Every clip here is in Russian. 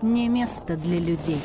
не место для людей.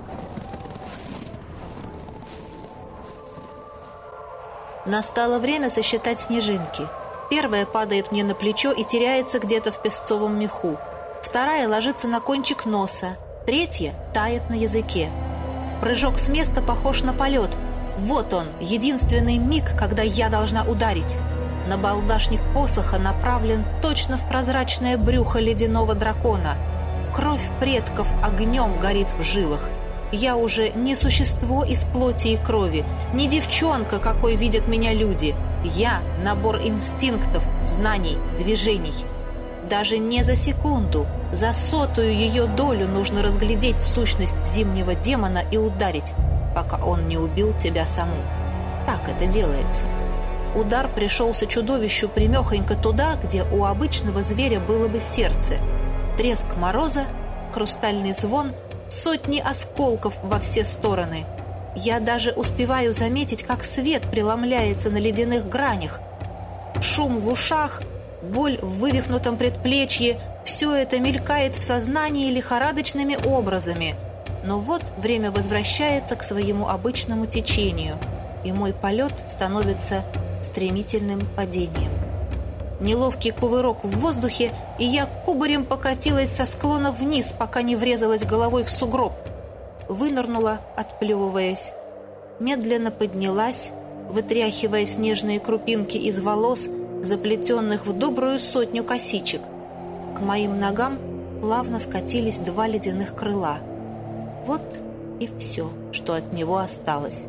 Настало время сосчитать снежинки. Первая падает мне на плечо и теряется где-то в песцовом меху. Вторая ложится на кончик носа. Третья тает на языке. Прыжок с места похож на полет. Вот он, единственный миг, когда я должна ударить. Набалдашник посоха направлен точно в прозрачное брюхо ледяного дракона. Кровь предков огнем горит в жилах. Я уже не существо из плоти и крови, не девчонка, какой видят меня люди. Я — набор инстинктов, знаний, движений. Даже не за секунду, за 100-ю ее долю нужно разглядеть сущность зимнего демона и ударить, пока он не убил тебя саму. Так это делается. Удар пришелся чудовищу примехонько туда, где у обычного зверя было бы сердце. Треск мороза, хрустальный звон, сотни осколков во все стороны. Я даже успеваю заметить, как свет преломляется на ледяных гранях. Шум в ушах, боль в вывихнутом предплечье — все это мелькает в сознании лихорадочными образами. Но вот время возвращается к своему обычному течению, и мой полет становится стремительным падением. Неловкий кувырок в воздухе, и я кубарем покатилась со склона вниз, пока не врезалась головой в сугроб. Вынырнула, отплевываясь. Медленно поднялась, вытряхивая снежные крупинки из волос, заплетенных в добрую 100 косичек. К моим ногам плавно скатились 2 ледяных крыла. Вот и все, что от него осталось.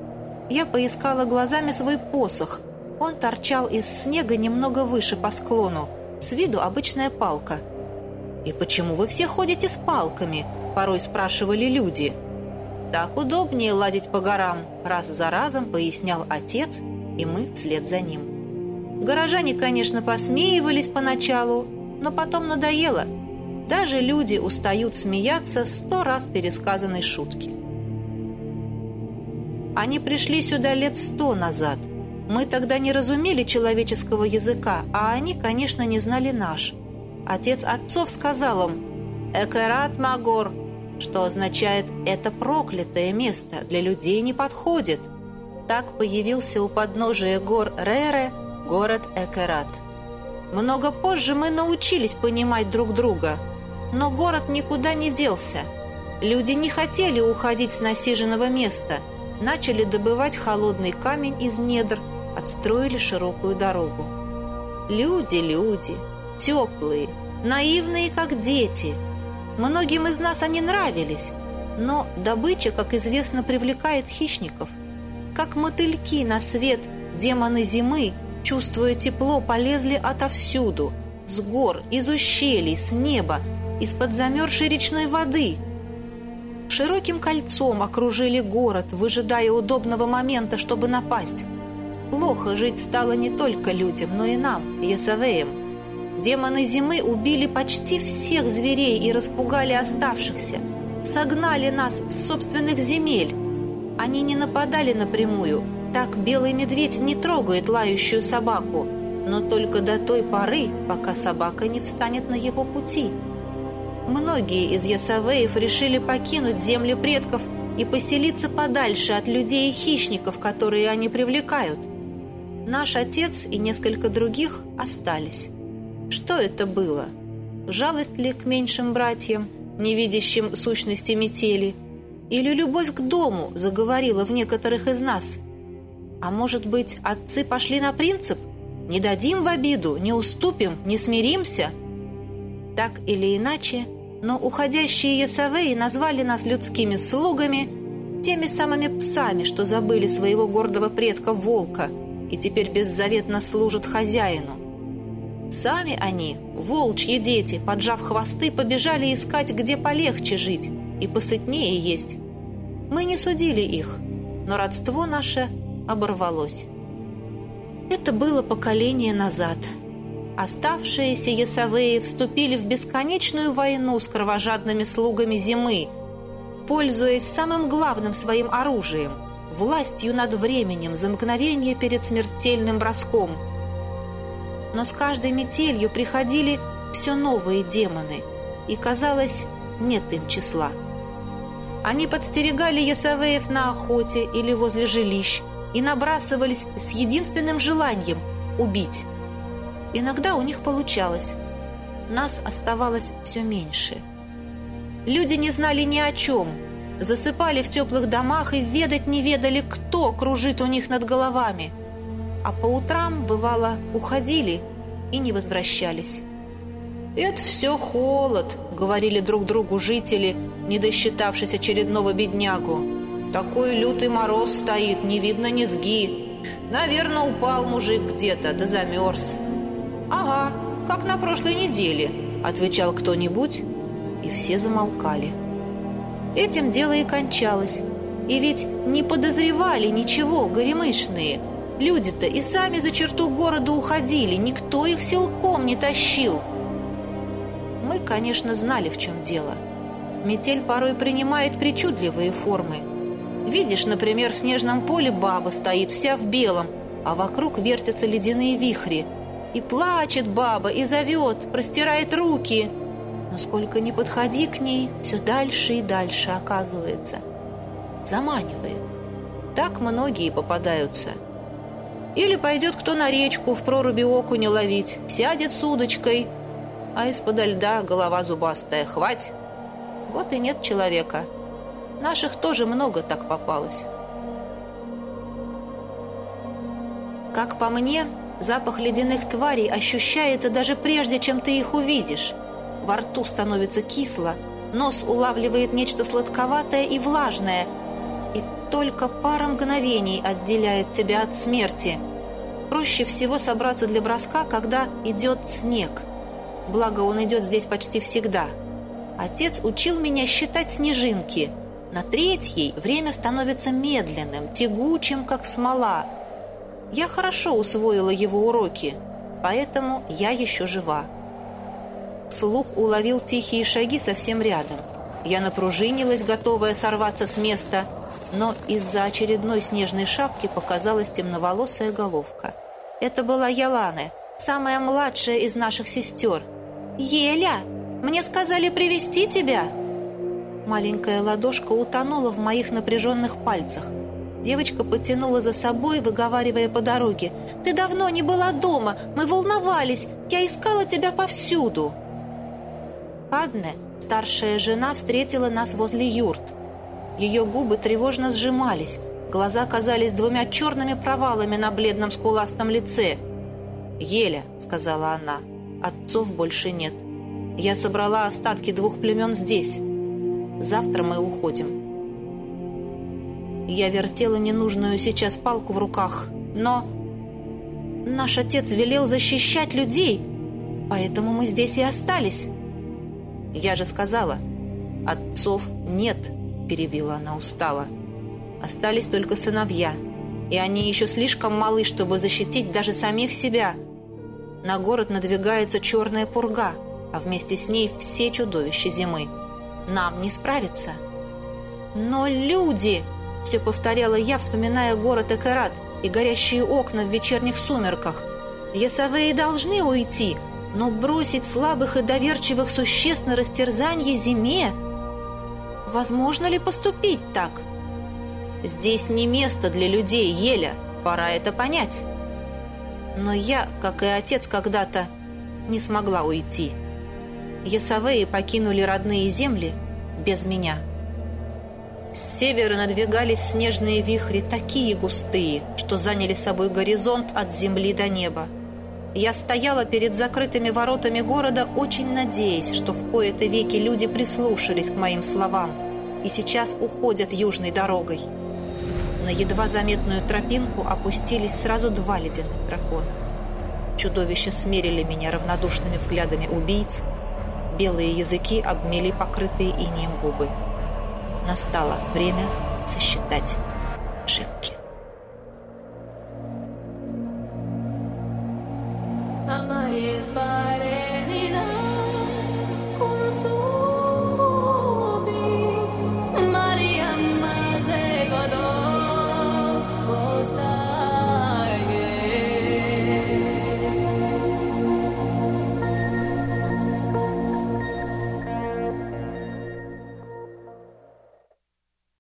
Я поискала глазами свой посох. Он торчал из снега немного выше по склону. С виду обычная палка. «И почему вы все ходите с палками?» — порой спрашивали люди. «Так удобнее лазить по горам», — раз за разом пояснял отец, и мы вслед за ним. Горожане, конечно, посмеивались поначалу, но потом надоело. Даже люди устают смеяться 100 раз пересказанной шутки. Они пришли сюда лет 100 назад. Мы тогда не разумели человеческого языка, а они, конечно, не знали наш. Отец отцов сказал им «Экерат Магор», что означает «это проклятое место, для людей не подходит». Так появился у подножия гор Рере город Экерат. Много позже мы научились понимать друг друга, но город никуда не делся. Люди не хотели уходить с насиженного места, начали добывать холодный камень из недр, отстроили широкую дорогу. Люди, теплые, наивные, как дети. Многим из нас они нравились, но добыча, как известно, привлекает хищников. Как мотыльки на свет, демоны зимы, чувствуя тепло, полезли отовсюду, с гор, из ущелий, с неба, из-под замерзшей речной воды. Широким кольцом окружили город, выжидая удобного момента, чтобы напасть. Плохо жить стало не только людям, но и нам, Ясавеям. Демоны зимы убили почти всех зверей и распугали оставшихся, согнали нас с собственных земель. Они не нападали напрямую, так белый медведь не трогает лающую собаку, но только до той поры, пока собака не встанет на его пути. Многие из Ясавеев решили покинуть земли предков и поселиться подальше от людей и хищников, которые они привлекают. Наш отец и несколько других остались. Что это было? Жалость ли к меньшим братьям, не видящим сущности метели? Или любовь к дому заговорила в некоторых из нас? А может быть, отцы пошли на принцип? Не дадим в обиду, не уступим, не смиримся? Так или иначе, но уходящие Ясавеи назвали нас людскими слугами, теми самыми псами, что забыли своего гордого предка волка и теперь беззаветно служат хозяину. Сами они, волчьи дети, поджав хвосты, побежали искать, где полегче жить и посытнее есть. Мы не судили их, но родство наше оборвалось. Это было поколение назад. Оставшиеся Ясавеи вступили в бесконечную войну с кровожадными слугами зимы, пользуясь самым главным своим оружием – властью над временем за мгновение перед смертельным броском. Но с каждой метелью приходили все новые демоны, и, казалось, нет им числа. Они подстерегали ясавеев на охоте или возле жилищ и набрасывались с единственным желанием – убить. Иногда у них получалось. Нас оставалось все меньше. Люди не знали ни о чем, засыпали в теплых домах и ведать не ведали, кто кружит у них над головами. А по утрам, бывало, уходили и не возвращались. «Это все холод», — говорили друг другу жители, не досчитавшись очередного беднягу. «Такой лютый мороз стоит, не видно низги. Наверное, упал мужик где-то, да замерз». «Ага, как на прошлой неделе», — отвечал кто-нибудь, и все замолкали. Этим дело и кончалось. И ведь не подозревали ничего горемычные. Люди-то и сами за черту города уходили, никто их силком не тащил. Мы, конечно, знали, в чем дело. Метель порой принимает причудливые формы. Видишь, например, в снежном поле баба стоит вся в белом, а вокруг вертятся ледяные вихри. И плачет баба, и зовет, простирает руки. Но сколько ни подходи к ней, все дальше и дальше оказывается. Заманивает. Так многие попадаются. Или пойдет кто на речку в проруби окуня ловить, сядет с удочкой, а из-подо льда голова зубастая. Хвать! Вот и нет человека. Наших тоже много так попалось. Как по мне, запах ледяных тварей ощущается даже прежде, чем ты их увидишь. Во рту становится кисло, нос улавливает нечто сладковатое и влажное, и только пара мгновений отделяет тебя от смерти. Проще всего собраться для броска, когда идет снег. Благо, он идет здесь почти всегда. Отец учил меня считать снежинки. На третьей время становится медленным, тягучим, как смола. Я хорошо усвоила его уроки, поэтому я еще жива. Слух уловил тихие шаги совсем рядом. Я напружинилась, готовая сорваться с места, но из-за очередной снежной шапки показалась темноволосая головка. Это была Ялане, самая младшая из наших сестер. «Еля, мне сказали привести тебя!» Маленькая ладошка утонула в моих напряженных пальцах. Девочка потянула за собой, выговаривая по дороге: «Ты давно не была дома, мы волновались, я искала тебя повсюду!» Адне, старшая жена, встретила нас возле юрт. Ее губы тревожно сжимались, глаза казались двумя черными провалами на бледном скуластом лице. «Еля», — сказала она, — «отцов больше нет. Я собрала остатки 2 племен здесь. Завтра мы уходим». Я вертела ненужную сейчас палку в руках, но наш отец велел защищать людей, поэтому мы здесь и остались. «Я же сказала, отцов нет», — перебила она устало. «Остались только сыновья, и они еще слишком малы, чтобы защитить даже самих себя. На город надвигается черная пурга, а вместе с ней все чудовища зимы. Нам не справиться». «Но люди!» — все повторяла я, вспоминая город Экерат и горящие окна в вечерних сумерках. «Ясавеи должны уйти, но бросить слабых и доверчивых существ на растерзанье зиме? Возможно ли поступить так?» «Здесь не место для людей, Еля, пора это понять». Но я, как и отец когда-то, не смогла уйти. Ясавеи покинули родные земли без меня. С севера надвигались снежные вихри, такие густые, что заняли собой горизонт от земли до неба. Я стояла перед закрытыми воротами города, очень надеясь, что в кои-то веки люди прислушались к моим словам и сейчас уходят южной дорогой. На едва заметную тропинку опустились сразу 2 ледяных дракона. Чудовища смерили меня равнодушными взглядами убийц. Белые языки обмели покрытые инеем губы. Настало время сосчитать ошибки.